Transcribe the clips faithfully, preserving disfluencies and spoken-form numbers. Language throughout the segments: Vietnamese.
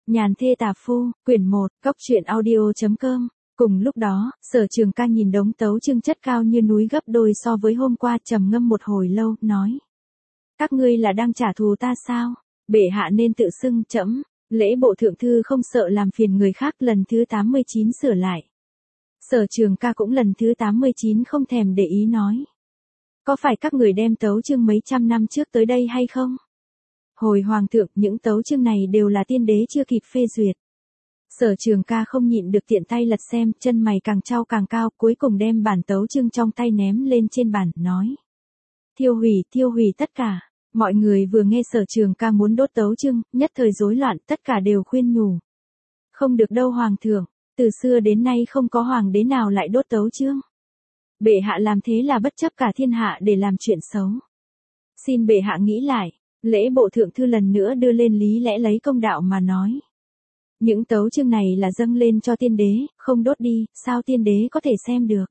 Nhàn thê tà phu, quyển một, cốc truyện audio chấm com. Cùng lúc đó, Sở Trường Ca nhìn đống tấu chương chất cao như núi gấp đôi so với hôm qua, trầm ngâm một hồi lâu, nói. Các ngươi là đang trả thù ta sao? Bệ hạ nên tự xưng trẫm. Lễ bộ thượng thư không sợ làm phiền người khác, lần thứ tám mươi chín sửa lại. Sở Trường Ca cũng lần thứ tám mươi chín không thèm để ý nói. Có phải các người đem tấu chương mấy trăm năm trước tới đây hay không? Hồi hoàng thượng, những tấu chương này đều là tiên đế chưa kịp phê duyệt. Sở Trường Ca không nhịn được tiện tay lật xem, chân mày càng trao càng cao, cuối cùng đem bản tấu chương trong tay ném lên trên bàn, nói. Thiêu hủy, thiêu hủy tất cả. Mọi người vừa nghe Sở Trường Ca muốn đốt tấu chương, nhất thời rối loạn, tất cả đều khuyên nhủ. Không được đâu hoàng thượng, từ xưa đến nay không có hoàng đế nào lại đốt tấu chương. Bệ hạ làm thế là bất chấp cả thiên hạ để làm chuyện xấu. Xin bệ hạ nghĩ lại. Lễ bộ thượng thư lần nữa đưa lên lý lẽ lấy công đạo mà nói. Những tấu chương này là dâng lên cho tiên đế, không đốt đi, sao tiên đế có thể xem được?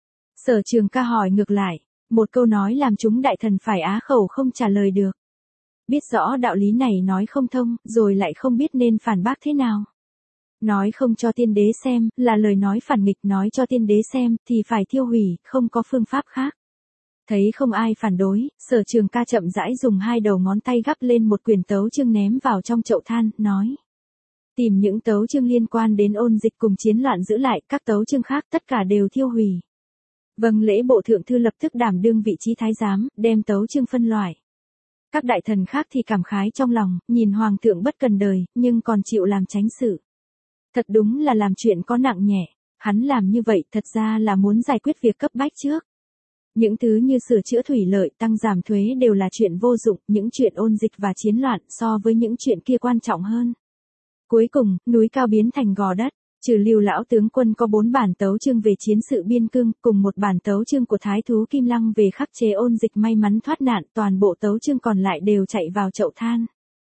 Sở Trường Ca hỏi ngược lại, một câu nói làm chúng đại thần phải á khẩu không trả lời được. Biết rõ đạo lý này nói không thông, rồi lại không biết nên phản bác thế nào. Nói không cho tiên đế xem, là lời nói phản nghịch, nói cho tiên đế xem, thì phải thiêu hủy, không có phương pháp khác. Thấy không ai phản đối, Sở Trường Ca chậm rãi dùng hai đầu ngón tay gắp lên một quyển tấu chương ném vào trong chậu than, nói. Tìm những tấu chương liên quan đến ôn dịch cùng chiến loạn giữ lại, các tấu chương khác tất cả đều thiêu hủy. Vâng, lễ bộ thượng thư lập tức đảm đương vị trí thái giám, đem tấu chương phân loại. Các đại thần khác thì cảm khái trong lòng, nhìn hoàng thượng bất cần đời, nhưng còn chịu làm chánh sự. Thật đúng là làm chuyện có nặng nhẹ, hắn làm như vậy thật ra là muốn giải quyết việc cấp bách trước. Những thứ như sửa chữa thủy lợi, tăng giảm thuế đều là chuyện vô dụng, những chuyện ôn dịch và chiến loạn so với những chuyện kia quan trọng hơn. Cuối cùng, núi cao biến thành gò đất, trừ Lưu lão tướng quân có bốn bản tấu chương về chiến sự biên cương, cùng một bản tấu chương của Thái thú Kim Lăng về khắc chế ôn dịch may mắn thoát nạn, toàn bộ tấu chương còn lại đều chạy vào chậu than.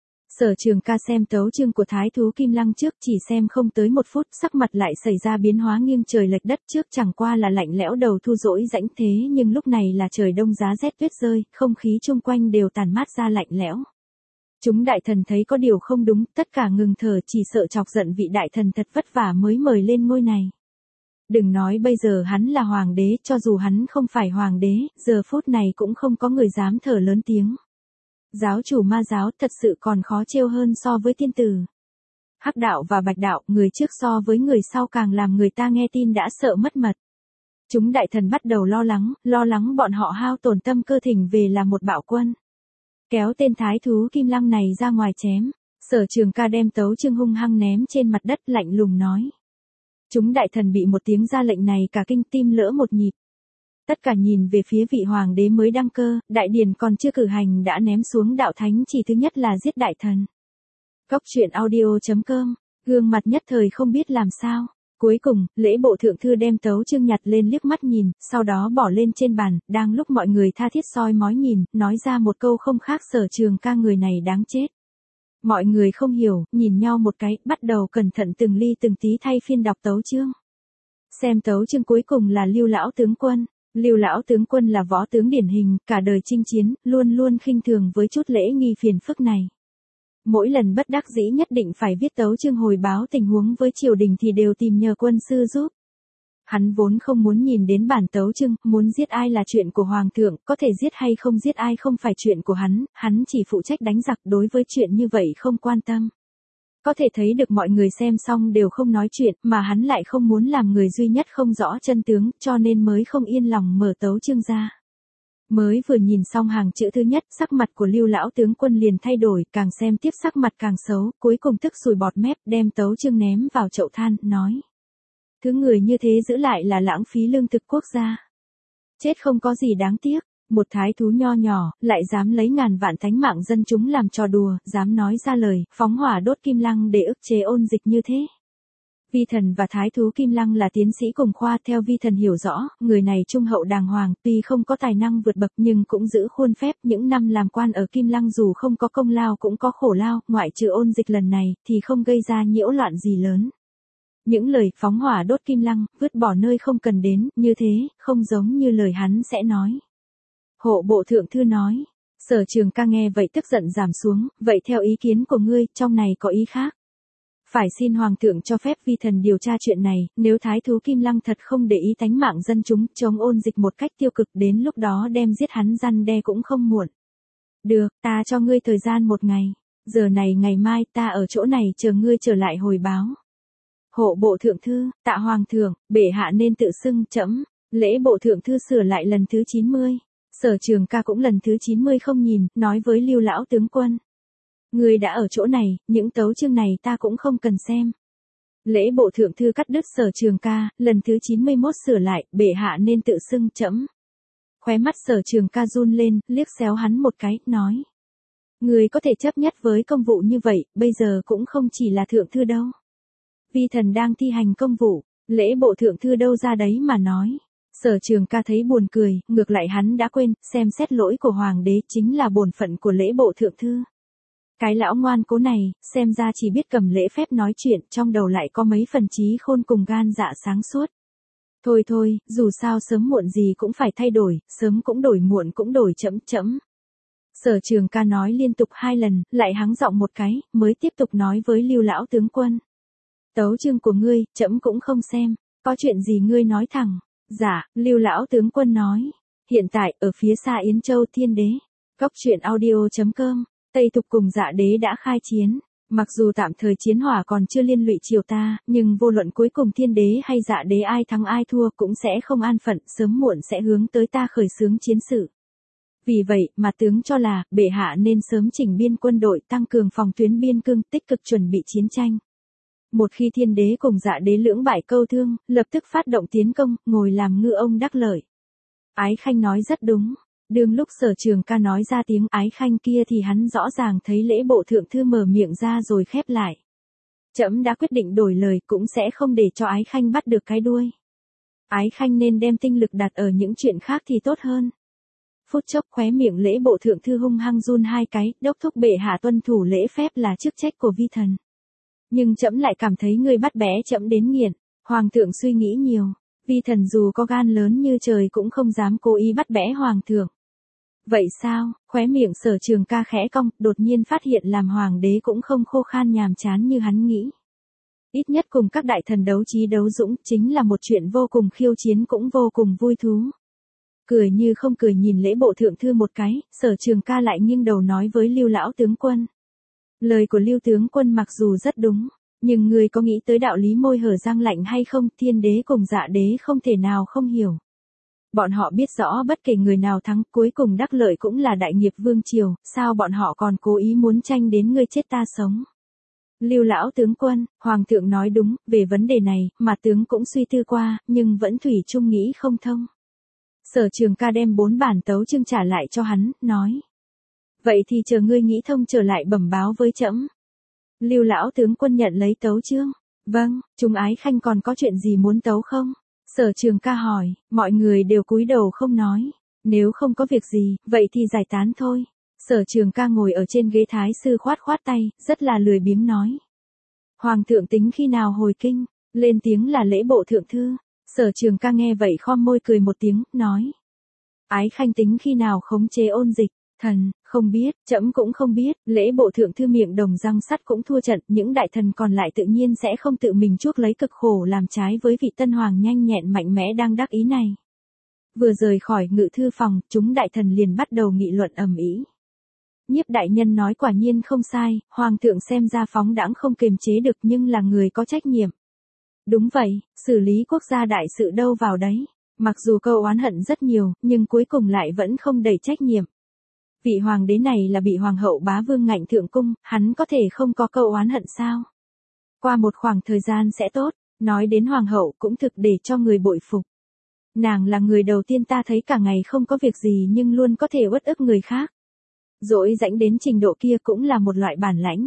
Sở Trường Ca xem tấu chương của Thái thú Kim Lăng trước, chỉ xem không tới một phút, sắc mặt lại xảy ra biến hóa nghiêng trời lệch đất, trước chẳng qua là lạnh lẽo đầu thu dỗi rãnh thế, nhưng lúc này là trời đông giá rét tuyết rơi, không khí chung quanh đều tàn mát ra lạnh lẽo. Chúng đại thần thấy có điều không đúng, tất cả ngừng thở, chỉ sợ chọc giận vị đại thần thật vất vả mới mời lên ngôi này. Đừng nói bây giờ hắn là hoàng đế, cho dù hắn không phải hoàng đế, giờ phút này cũng không có người dám thở lớn tiếng. Giáo chủ ma giáo thật sự còn khó trêu hơn so với thiên tử. Hắc đạo và bạch đạo, người trước so với người sau càng làm người ta nghe tin đã sợ mất mật. Chúng đại thần bắt đầu lo lắng, lo lắng bọn họ hao tổn tâm cơ thỉnh về là một bạo quân. Kéo tên Thái thú Kim Lăng này ra ngoài chém. Sở Trường Ca đem tấu chương hung hăng ném trên mặt đất, lạnh lùng nói. Chúng đại thần bị một tiếng ra lệnh này cả kinh, tim lỡ một nhịp. Tất cả nhìn về phía vị hoàng đế mới đăng cơ, đại điển còn chưa cử hành đã ném xuống đạo thánh chỉ thứ nhất là giết đại thần. Cốc truyện audio chấm com, gương mặt nhất thời không biết làm sao. Cuối cùng, lễ bộ thượng thư đem tấu chương nhặt lên liếc mắt nhìn, sau đó bỏ lên trên bàn, đang lúc mọi người tha thiết soi mói nhìn, nói ra một câu không khác Sở Trường Ca người này đáng chết. Mọi người không hiểu, nhìn nhau một cái, bắt đầu cẩn thận từng ly từng tí thay phiên đọc tấu chương. Xem tấu chương cuối cùng là Lưu lão tướng quân. Lưu lão tướng quân là võ tướng điển hình, cả đời chinh chiến, luôn luôn khinh thường với chút lễ nghi phiền phức này. Mỗi lần bất đắc dĩ nhất định phải viết tấu chương hồi báo tình huống với triều đình thì đều tìm nhờ quân sư giúp. Hắn vốn không muốn nhìn đến bản tấu chương, muốn giết ai là chuyện của hoàng thượng, có thể giết hay không giết ai không phải chuyện của hắn, hắn chỉ phụ trách đánh giặc, đối với chuyện như vậy không quan tâm. Có thể thấy được mọi người xem xong đều không nói chuyện, mà hắn lại không muốn làm người duy nhất không rõ chân tướng, cho nên mới không yên lòng mở tấu chương ra. Mới vừa nhìn xong hàng chữ thứ nhất, sắc mặt của Lưu lão tướng quân liền thay đổi, càng xem tiếp sắc mặt càng xấu, cuối cùng tức sùi bọt mép, đem tấu chương ném vào chậu than, nói. Thứ người như thế giữ lại là lãng phí lương thực quốc gia. Chết không có gì đáng tiếc, một thái thú nho nhỏ, lại dám lấy ngàn vạn thánh mạng dân chúng làm trò đùa, dám nói ra lời, phóng hỏa đốt Kim Lăng để ức chế ôn dịch như thế. Vi thần và Thái thú Kim Lăng là tiến sĩ cùng khoa, theo vi thần hiểu rõ, người này trung hậu đàng hoàng, tuy không có tài năng vượt bậc nhưng cũng giữ khuôn phép, những năm làm quan ở Kim Lăng dù không có công lao cũng có khổ lao, ngoại trừ ôn dịch lần này, thì không gây ra nhiễu loạn gì lớn. Những lời phóng hỏa đốt Kim Lăng, vứt bỏ nơi không cần đến, như thế, không giống như lời hắn sẽ nói. Hộ bộ thượng thư nói, Sở Trường Ca nghe vậy tức giận giảm xuống, vậy theo ý kiến của ngươi, trong này có ý khác. Phải xin hoàng thượng cho phép vi thần điều tra chuyện này, nếu thái thú Kim Lăng thật không để ý tánh mạng dân chúng, chống ôn dịch một cách tiêu cực, đến lúc đó đem giết hắn răn đe cũng không muộn. Được, ta cho ngươi thời gian một ngày. Giờ này ngày mai ta ở chỗ này chờ ngươi trở lại hồi báo. Hộ bộ thượng thư, tạ hoàng thượng, bệ hạ nên tự xưng trẫm. Lễ bộ thượng thư sửa lại lần thứ chín mươi. Sở Trường Ca cũng lần thứ chín mươi không nhìn, nói với Lưu lão tướng quân. Ngươi đã ở chỗ này, những tấu chương này ta cũng không cần xem. Lễ bộ thượng thư cắt đứt Sở Trường Ca, lần thứ chín mươi mốt sửa lại, bệ hạ nên tự xưng trẫm. Khóe mắt Sở Trường Ca run lên, liếc xéo hắn một cái, nói. Ngươi có thể chấp nhất với công vụ như vậy, bây giờ cũng không chỉ là thượng thư đâu. Vi thần đang thi hành công vụ, lễ bộ thượng thư đâu ra đấy mà nói. Sở Trường Ca thấy buồn cười, ngược lại hắn đã quên, xem xét lỗi của hoàng đế chính là bổn phận của lễ bộ thượng thư. Cái lão ngoan cố này, xem ra chỉ biết cầm lễ phép nói chuyện, trong đầu lại có mấy phần trí khôn cùng gan dạ sáng suốt. Thôi thôi, dù sao sớm muộn gì cũng phải thay đổi, sớm cũng đổi muộn cũng đổi chẫm chẫm. Sở Trường Ca nói liên tục hai lần, lại hắng giọng một cái, mới tiếp tục nói với Lưu lão tướng quân. Tấu chương của ngươi, trẫm cũng không xem, có chuyện gì ngươi nói thẳng. Dạ, Lưu lão tướng quân nói. Hiện tại, ở phía xa Yến Châu Thiên Đế. Góc truyện audio chấm com, Tây Thục cùng Dạ Đế đã khai chiến. Mặc dù tạm thời chiến hỏa còn chưa liên lụy triều ta, nhưng vô luận cuối cùng Thiên Đế hay Dạ Đế ai thắng ai thua cũng sẽ không an phận, sớm muộn sẽ hướng tới ta khởi xướng chiến sự. Vì vậy mà tướng cho là, bệ hạ nên sớm chỉnh biên quân đội tăng cường phòng tuyến biên cương, tích cực chuẩn bị chiến tranh. Một khi Thiên Đế cùng Dạ Đế lưỡng bại câu thương, lập tức phát động tiến công, ngồi làm ngư ông đắc lợi. Ái Khanh nói rất đúng. Đương lúc Sở Trường Ca nói ra tiếng Ái Khanh kia thì hắn rõ ràng thấy lễ bộ thượng thư mở miệng ra rồi khép lại. Trẫm đã quyết định đổi lời, cũng sẽ không để cho Ái Khanh bắt được cái đuôi. Ái Khanh nên đem tinh lực đặt ở những chuyện khác thì tốt hơn. Phút chốc khóe miệng lễ bộ thượng thư hung hăng run hai cái, đốc thúc bệ hạ tuân thủ lễ phép là chức trách của vi thần. Nhưng trẫm lại cảm thấy người bắt bé trẫm đến nghiện. Hoàng thượng suy nghĩ nhiều, vi thần dù có gan lớn như trời cũng không dám cố ý bắt bẽ hoàng thượng. Vậy sao? Khóe miệng Sở Trường Ca khẽ cong, đột nhiên phát hiện làm hoàng đế cũng không khô khan nhàm chán như hắn nghĩ. Ít nhất cùng các đại thần đấu trí đấu dũng, chính là một chuyện vô cùng khiêu chiến cũng vô cùng vui thú. Cười như không cười nhìn lễ bộ thượng thư một cái, Sở Trường Ca lại nghiêng đầu nói với Lưu lão tướng quân. Lời của Lưu tướng quân mặc dù rất đúng, nhưng người có nghĩ tới đạo lý môi hở răng lạnh hay không? Thiên Đế cùng Dạ Đế không thể nào không hiểu. Bọn họ biết rõ bất kể người nào thắng, cuối cùng đắc lợi cũng là đại nghiệp vương triều, sao bọn họ còn cố ý muốn tranh đến ngươi chết ta sống? Lưu lão tướng quân, hoàng thượng nói đúng, về vấn đề này, mà tướng cũng suy tư qua, nhưng vẫn thủy chung nghĩ không thông. Sở Trường Ca đem bốn bản tấu chương trả lại cho hắn, nói. Vậy thì chờ ngươi nghĩ thông trở lại bẩm báo với trẫm. Lưu lão tướng quân nhận lấy tấu chương. Vâng, chúng Ái Khanh còn có chuyện gì muốn tấu không? Sở Trường Ca hỏi, mọi người đều cúi đầu không nói. Nếu không có việc gì, vậy thì giải tán thôi. Sở Trường Ca ngồi ở trên ghế thái sư khoát khoát tay, rất là lười biếng nói. Hoàng thượng tính khi nào hồi kinh? Lên tiếng là lễ bộ thượng thư. Sở Trường Ca nghe vậy khom môi cười một tiếng, nói. Ái Khanh tính khi nào khống chế ôn dịch? Thần, không biết, trẫm cũng không biết. Lễ bộ thượng thư miệng đồng răng sắt cũng thua trận, những đại thần còn lại tự nhiên sẽ không tự mình chuốc lấy cực khổ làm trái với vị tân hoàng nhanh nhẹn mạnh mẽ đang đắc ý này. Vừa rời khỏi ngự thư phòng, chúng đại thần liền bắt đầu nghị luận ầm ĩ. Nhiếp đại nhân nói quả nhiên không sai, hoàng thượng xem ra phóng đãng không kiềm chế được nhưng là người có trách nhiệm. Đúng vậy, xử lý quốc gia đại sự đâu vào đấy. Mặc dù câu oán hận rất nhiều, nhưng cuối cùng lại vẫn không đầy trách nhiệm. Vị hoàng đế này là bị hoàng hậu bá vương ngạnh thượng cung, hắn có thể không có câu oán hận sao? Qua một khoảng thời gian sẽ tốt, nói đến hoàng hậu cũng thực để cho người bội phục. Nàng là người đầu tiên ta thấy cả ngày không có việc gì nhưng luôn có thể uất ức người khác. Dỗi dãnh đến trình độ kia cũng là một loại bản lãnh.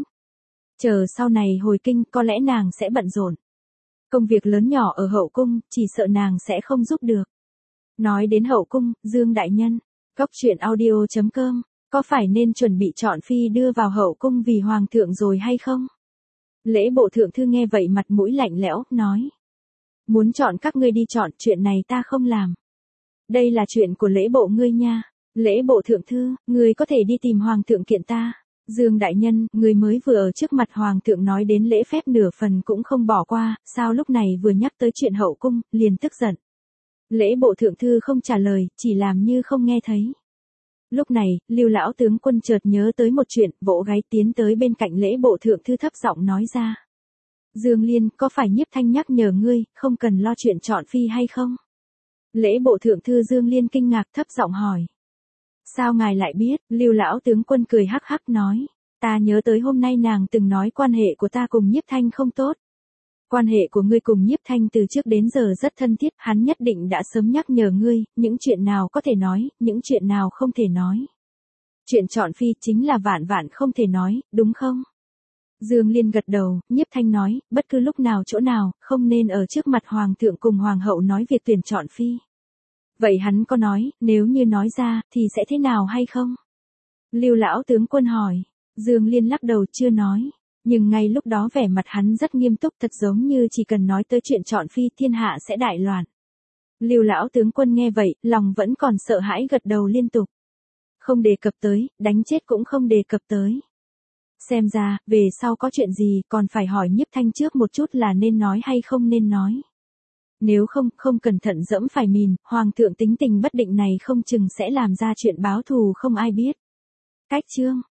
Chờ sau này hồi kinh có lẽ nàng sẽ bận rộn. Công việc lớn nhỏ ở hậu cung, chỉ sợ nàng sẽ không giúp được. Nói đến hậu cung, Dương đại nhân, góc truyện audio chấm com, có phải nên chuẩn bị chọn phi đưa vào hậu cung vì hoàng thượng rồi hay không? Lễ bộ thượng thư nghe vậy mặt mũi lạnh lẽo, nói. Muốn chọn các ngươi đi chọn, chuyện này ta không làm. Đây là chuyện của lễ bộ ngươi nha. Lễ bộ thượng thư, ngươi có thể đi tìm hoàng thượng kiện ta. Dương đại nhân, người mới vừa ở trước mặt hoàng thượng nói đến lễ phép nửa phần cũng không bỏ qua, sao lúc này vừa nhắc tới chuyện hậu cung, liền tức giận. Lễ bộ thượng thư không trả lời, chỉ làm như không nghe thấy. Lúc này, Lưu lão tướng quân chợt nhớ tới một chuyện, vỗ gáy tiến tới bên cạnh lễ bộ thượng thư thấp giọng nói ra. Dương Liên, có phải Nhiếp Thanh nhắc nhở ngươi, không cần lo chuyện chọn phi hay không? Lễ bộ thượng thư Dương Liên kinh ngạc thấp giọng hỏi. Sao ngài lại biết? Lưu lão tướng quân cười hắc hắc nói. Ta nhớ tới hôm nay nàng từng nói quan hệ của ta cùng Nhiếp Thanh không tốt. Quan hệ của ngươi cùng Nhiếp Thanh từ trước đến giờ rất thân thiết, hắn nhất định đã sớm nhắc nhở ngươi, những chuyện nào có thể nói, những chuyện nào không thể nói. Chuyện chọn phi chính là vạn vạn không thể nói, đúng không? Dương Liên gật đầu, Nhiếp Thanh nói, bất cứ lúc nào chỗ nào, không nên ở trước mặt hoàng thượng cùng hoàng hậu nói việc tuyển chọn phi. Vậy hắn có nói, nếu như nói ra, thì sẽ thế nào hay không? Lưu lão tướng quân hỏi. Dương Liên lắc đầu chưa nói. Nhưng ngay lúc đó vẻ mặt hắn rất nghiêm túc, thật giống như chỉ cần nói tới chuyện chọn phi thiên hạ sẽ đại loạn. Lưu lão tướng quân nghe vậy, lòng vẫn còn sợ hãi gật đầu liên tục. Không đề cập tới, đánh chết cũng không đề cập tới. Xem ra, về sau có chuyện gì còn phải hỏi Nhiếp Thanh trước một chút là nên nói hay không nên nói. Nếu không, không cẩn thận dẫm phải mìn, hoàng thượng tính tình bất định này không chừng sẽ làm ra chuyện báo thù không ai biết. Cách chương